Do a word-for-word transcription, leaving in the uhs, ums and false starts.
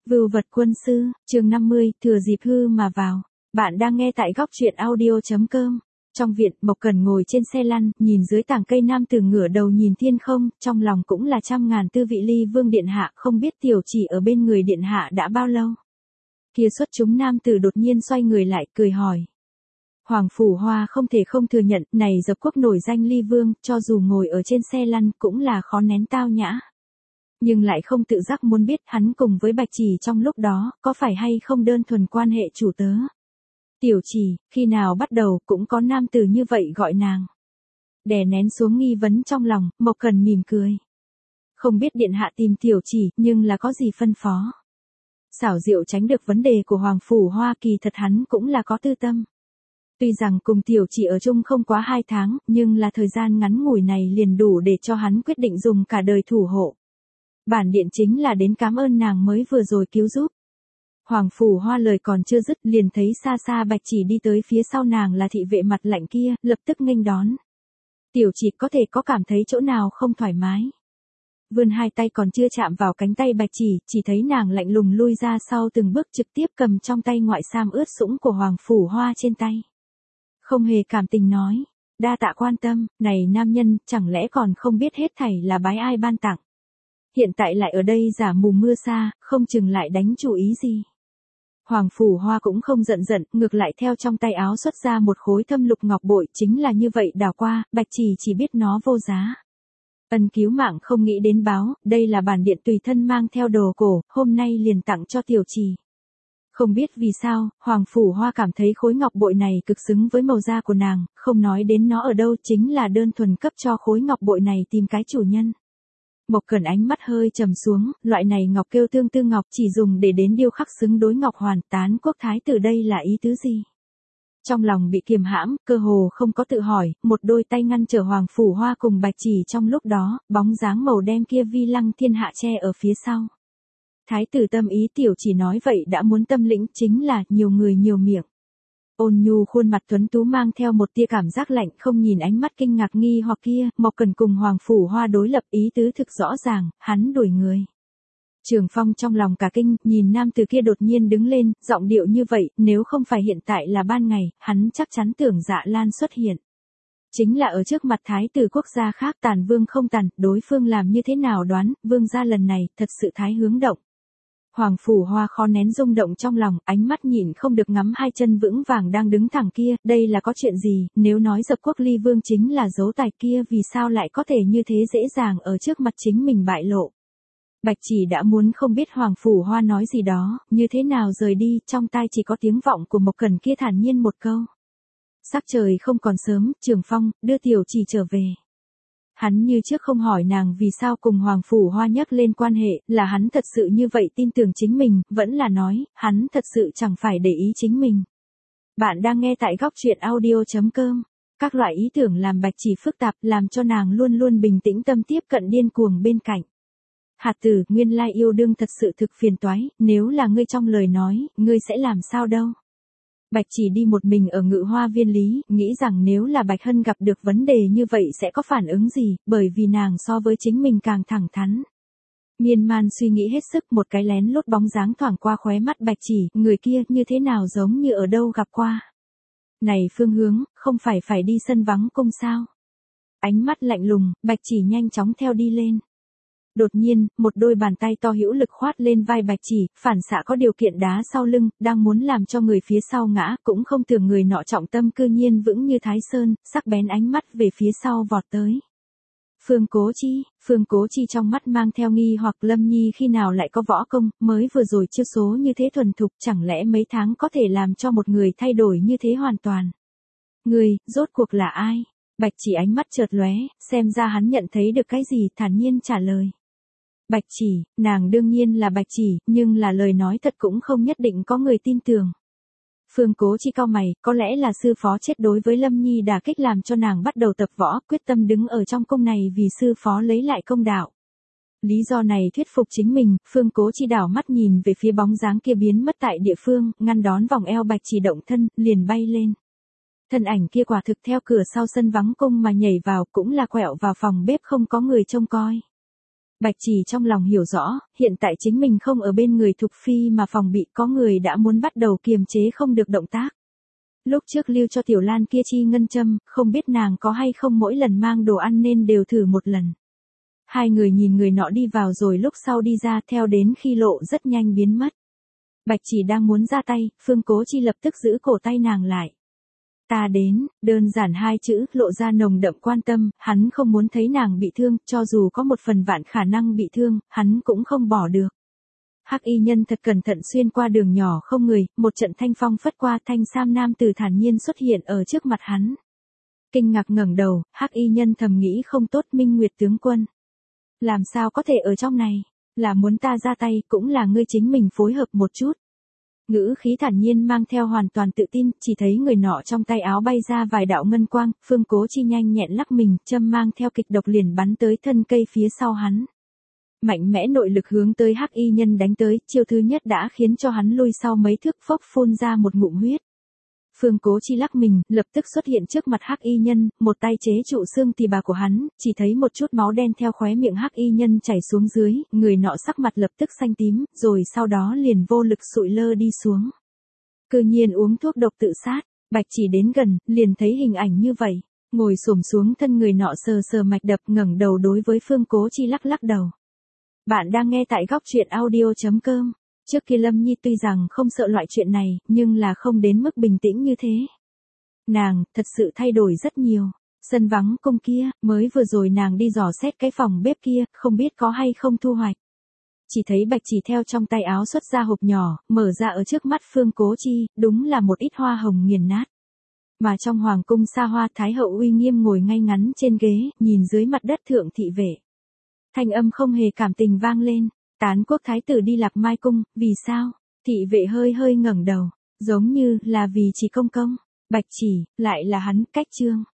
Vưu vật quân sư, chương năm mươi, thừa dịp hư mà vào. Bạn đang nghe tại góc truyện audio.com. Trong viện, Mộc Cẩn ngồi trên xe lăn, nhìn dưới tảng cây nam tử ngửa đầu nhìn thiên không, trong lòng cũng là trăm ngàn tư vị ly vương điện hạ, không biết tiểu chỉ ở bên người điện hạ đã bao lâu. Kia xuất chúng nam tử đột nhiên xoay người lại, cười hỏi. Hoàng Phủ Hoa không thể không thừa nhận, này dập quốc nổi danh ly vương, cho dù ngồi ở trên xe lăn, cũng là khó nén tao nhã. Nhưng lại không tự giác muốn biết hắn cùng với Bạch Chỉ trong lúc đó, có phải hay không đơn thuần quan hệ chủ tớ. Tiểu Chỉ, khi nào bắt đầu cũng có nam tử như vậy gọi nàng. Đè nén xuống nghi vấn trong lòng, Mộc Cẩn mỉm cười. Không biết điện hạ tìm Tiểu Chỉ, nhưng là có gì phân phó. Xảo diệu tránh được vấn đề của Hoàng Phủ Hoa, kỳ thật hắn cũng là có tư tâm. Tuy rằng cùng Tiểu Chỉ ở chung không quá hai tháng, nhưng là thời gian ngắn ngủi này liền đủ để cho hắn quyết định dùng cả đời thủ hộ. Bản điện chính là đến cảm ơn nàng mới vừa rồi cứu giúp. Hoàng Phủ Hoa lời còn chưa dứt, liền thấy xa xa Bạch Chỉ đi tới phía sau nàng là thị vệ mặt lạnh kia, lập tức nghênh đón. Tiểu Chỉ có thể có cảm thấy chỗ nào không thoải mái. Vươn hai tay còn chưa chạm vào cánh tay Bạch Chỉ, chỉ thấy nàng lạnh lùng lui ra sau từng bước, trực tiếp cầm trong tay ngoại sam ướt sũng của Hoàng Phủ Hoa trên tay. Không hề cảm tình nói, đa tạ quan tâm, này nam nhân, chẳng lẽ còn không biết hết thảy là bái ai ban tặng. Hiện tại lại ở đây giả mù mưa xa, không chừng lại đánh chủ ý gì. Hoàng Phủ Hoa cũng không giận giận, ngược lại theo trong tay áo xuất ra một khối thâm lục ngọc bội, chính là như vậy đảo qua, Bạch Chỉ chỉ biết nó vô giá. Ân cứu mạng không nghĩ đến báo, đây là bản điện tùy thân mang theo đồ cổ, hôm nay liền tặng cho Tiểu Chỉ. Không biết vì sao, Hoàng Phủ Hoa cảm thấy khối ngọc bội này cực xứng với màu da của nàng, không nói đến nó ở đâu, chính là đơn thuần cấp cho khối ngọc bội này tìm cái chủ nhân. Mộc Cẩn ánh mắt hơi trầm xuống, loại này ngọc kêu tương tư ngọc, chỉ dùng để đến điêu khắc xứng đối ngọc hoàn, tán quốc thái tử đây là ý tứ gì? Trong lòng bị kiềm hãm, cơ hồ không có tự hỏi, một đôi tay ngăn trở Hoàng Phủ Hoa cùng Bạch Chỉ trong lúc đó, bóng dáng màu đen kia vi lăng thiên hạ che ở phía sau. Thái tử tâm ý Tiểu Chỉ nói vậy đã muốn tâm lĩnh, chính là nhiều người nhiều miệng. Ôn nhu khuôn mặt tuấn tú mang theo một tia cảm giác lạnh, không nhìn ánh mắt kinh ngạc nghi hoặc kia, Mộc Cẩn cùng Hoàng Phủ Hoa đối lập, ý tứ thực rõ ràng, hắn đuổi người. Trường Phong trong lòng cả kinh, nhìn nam từ kia đột nhiên đứng lên, giọng điệu như vậy, nếu không phải hiện tại là ban ngày, hắn chắc chắn tưởng Dạ Lan xuất hiện. Chính là ở trước mặt thái tử quốc gia khác, tàn vương không tàn, đối phương làm như thế nào đoán, vương gia lần này, thật sự thái hướng động. Hoàng Phủ Hoa khó nén rung động trong lòng, ánh mắt nhìn không được ngắm hai chân vững vàng đang đứng thẳng kia, đây là có chuyện gì, nếu nói dập quốc ly vương chính là dấu tài kia, vì sao lại có thể như thế dễ dàng ở trước mặt chính mình bại lộ. Bạch Chỉ đã muốn không biết Hoàng Phủ Hoa nói gì đó, như thế nào rời đi, trong tai chỉ có tiếng vọng của Mộc Cẩn kia thản nhiên một câu. Sắc trời không còn sớm, Trường Phong, đưa Tiểu Chỉ trở về. Hắn như trước không hỏi nàng vì sao cùng Hoàng Phủ Hoa nhắc lên quan hệ, là hắn thật sự như vậy tin tưởng chính mình, vẫn là nói, hắn thật sự chẳng phải để ý chính mình. Bạn đang nghe tại góc truyện audio.com. Các loại ý tưởng làm Bạch Chỉ phức tạp, làm cho nàng luôn luôn bình tĩnh tâm tiếp cận điên cuồng bên cạnh. Hạt tử, nguyên lai yêu đương thật sự thực phiền toái, nếu là ngươi trong lời nói, ngươi sẽ làm sao đâu. Bạch Chỉ đi một mình ở Ngự Hoa Viên lý, nghĩ rằng nếu là Bạch Hân gặp được vấn đề như vậy sẽ có phản ứng gì, bởi vì nàng so với chính mình càng thẳng thắn. Miên man suy nghĩ hết sức, một cái lén lút bóng dáng thoảng qua khóe mắt Bạch Chỉ, người kia như thế nào giống như ở đâu gặp qua. Này phương hướng, không phải phải đi sân vắng cung sao? Ánh mắt lạnh lùng, Bạch Chỉ nhanh chóng theo đi lên. Đột nhiên, một đôi bàn tay to hữu lực khoát lên vai Bạch Chỉ, phản xạ có điều kiện đá sau lưng, đang muốn làm cho người phía sau ngã, cũng không tưởng người nọ trọng tâm cư nhiên vững như Thái Sơn, sắc bén ánh mắt về phía sau vọt tới. Phương Cố Chi, Phương Cố Chi trong mắt mang theo nghi hoặc Lâm Nhi khi nào lại có võ công, mới vừa rồi chiêu số như thế thuần thục, chẳng lẽ mấy tháng có thể làm cho một người thay đổi như thế hoàn toàn. Người, rốt cuộc là ai? Bạch Chỉ ánh mắt chợt lóe, xem ra hắn nhận thấy được cái gì, thản nhiên trả lời. Bạch Chỉ, nàng đương nhiên là Bạch Chỉ, nhưng là lời nói thật cũng không nhất định có người tin tưởng. Phương Cố Chi cau mày, có lẽ là sư phó chết đối với Lâm Nhi đả kích làm cho nàng bắt đầu tập võ, quyết tâm đứng ở trong cung này vì sư phó lấy lại công đạo. Lý do này thuyết phục chính mình, Phương Cố Chi đảo mắt nhìn về phía bóng dáng kia biến mất tại địa phương, ngăn đón vòng eo Bạch Chỉ động thân, liền bay lên. Thân ảnh kia quả thực theo cửa sau sân vắng cung mà nhảy vào, cũng là quẹo vào phòng bếp không có người trông coi. Bạch Chỉ trong lòng hiểu rõ, hiện tại chính mình không ở bên người Thục Phi mà phòng bị có người đã muốn bắt đầu kiềm chế không được động tác. Lúc trước lưu cho Tiểu Lan kia chi ngân châm, không biết nàng có hay không mỗi lần mang đồ ăn nên đều thử một lần. Hai người nhìn người nọ đi vào rồi lúc sau đi ra theo đến khi lộ rất nhanh biến mất. Bạch Chỉ đang muốn ra tay, Phương Cố Chi lập tức giữ cổ tay nàng lại. Ta đến, đơn giản hai chữ, lộ ra nồng đậm quan tâm, hắn không muốn thấy nàng bị thương, cho dù có một phần vạn khả năng bị thương, hắn cũng không bỏ được. Hắc y nhân thật cẩn thận xuyên qua đường nhỏ không người, một trận thanh phong phất qua, thanh sam nam tử thản nhiên xuất hiện ở trước mặt hắn. Kinh ngạc ngẩng đầu, Hắc y nhân thầm nghĩ không tốt, Minh Nguyệt tướng quân. Làm sao có thể ở trong này, là muốn ta ra tay, cũng là ngươi chính mình phối hợp một chút. Ngữ khí thản nhiên mang theo hoàn toàn tự tin, chỉ thấy người nọ trong tay áo bay ra vài đạo ngân quang, Phương Cố Chi nhanh nhẹn lắc mình, châm mang theo kịch độc liền bắn tới thân cây phía sau hắn. Mạnh mẽ nội lực hướng tới Hắc y nhân đánh tới, chiêu thứ nhất đã khiến cho hắn lui sau mấy thước, phốc phun ra một ngụm huyết. Phương Cố Chi lắc mình, lập tức xuất hiện trước mặt Hắc y nhân, một tay chế trụ xương tỳ bà của hắn, chỉ thấy một chút máu đen theo khóe miệng Hắc y nhân chảy xuống dưới, người nọ sắc mặt lập tức xanh tím, rồi sau đó liền vô lực sụi lơ đi xuống. Cư nhiên uống thuốc độc tự sát, Bạch Chỉ đến gần, liền thấy hình ảnh như vậy, ngồi xổm xuống thân người nọ sờ sờ mạch đập, ngẩng đầu đối với Phương Cố Chi lắc lắc đầu. Bạn đang nghe tại góc truyện audio chấm com. Trước kia Lâm Nhi tuy rằng không sợ loại chuyện này, nhưng là không đến mức bình tĩnh như thế. Nàng, thật sự thay đổi rất nhiều. Sân vắng cung kia, mới vừa rồi nàng đi dò xét cái phòng bếp kia, không biết có hay không thu hoạch. Chỉ thấy Bạch Chỉ theo trong tay áo xuất ra hộp nhỏ, mở ra ở trước mắt Phương Cố Chi, đúng là một ít hoa hồng nghiền nát. Mà trong hoàng cung xa hoa, Thái hậu uy nghiêm ngồi ngay ngắn trên ghế, nhìn dưới mặt đất thượng thị vệ. Thanh âm không hề cảm tình vang lên. Tán quốc thái tử đi Lạc Mai cung, vì sao? Thị vệ hơi hơi ngẩng đầu, giống như là vì chỉ công công. Bạch Chỉ, lại là hắn, cách trương.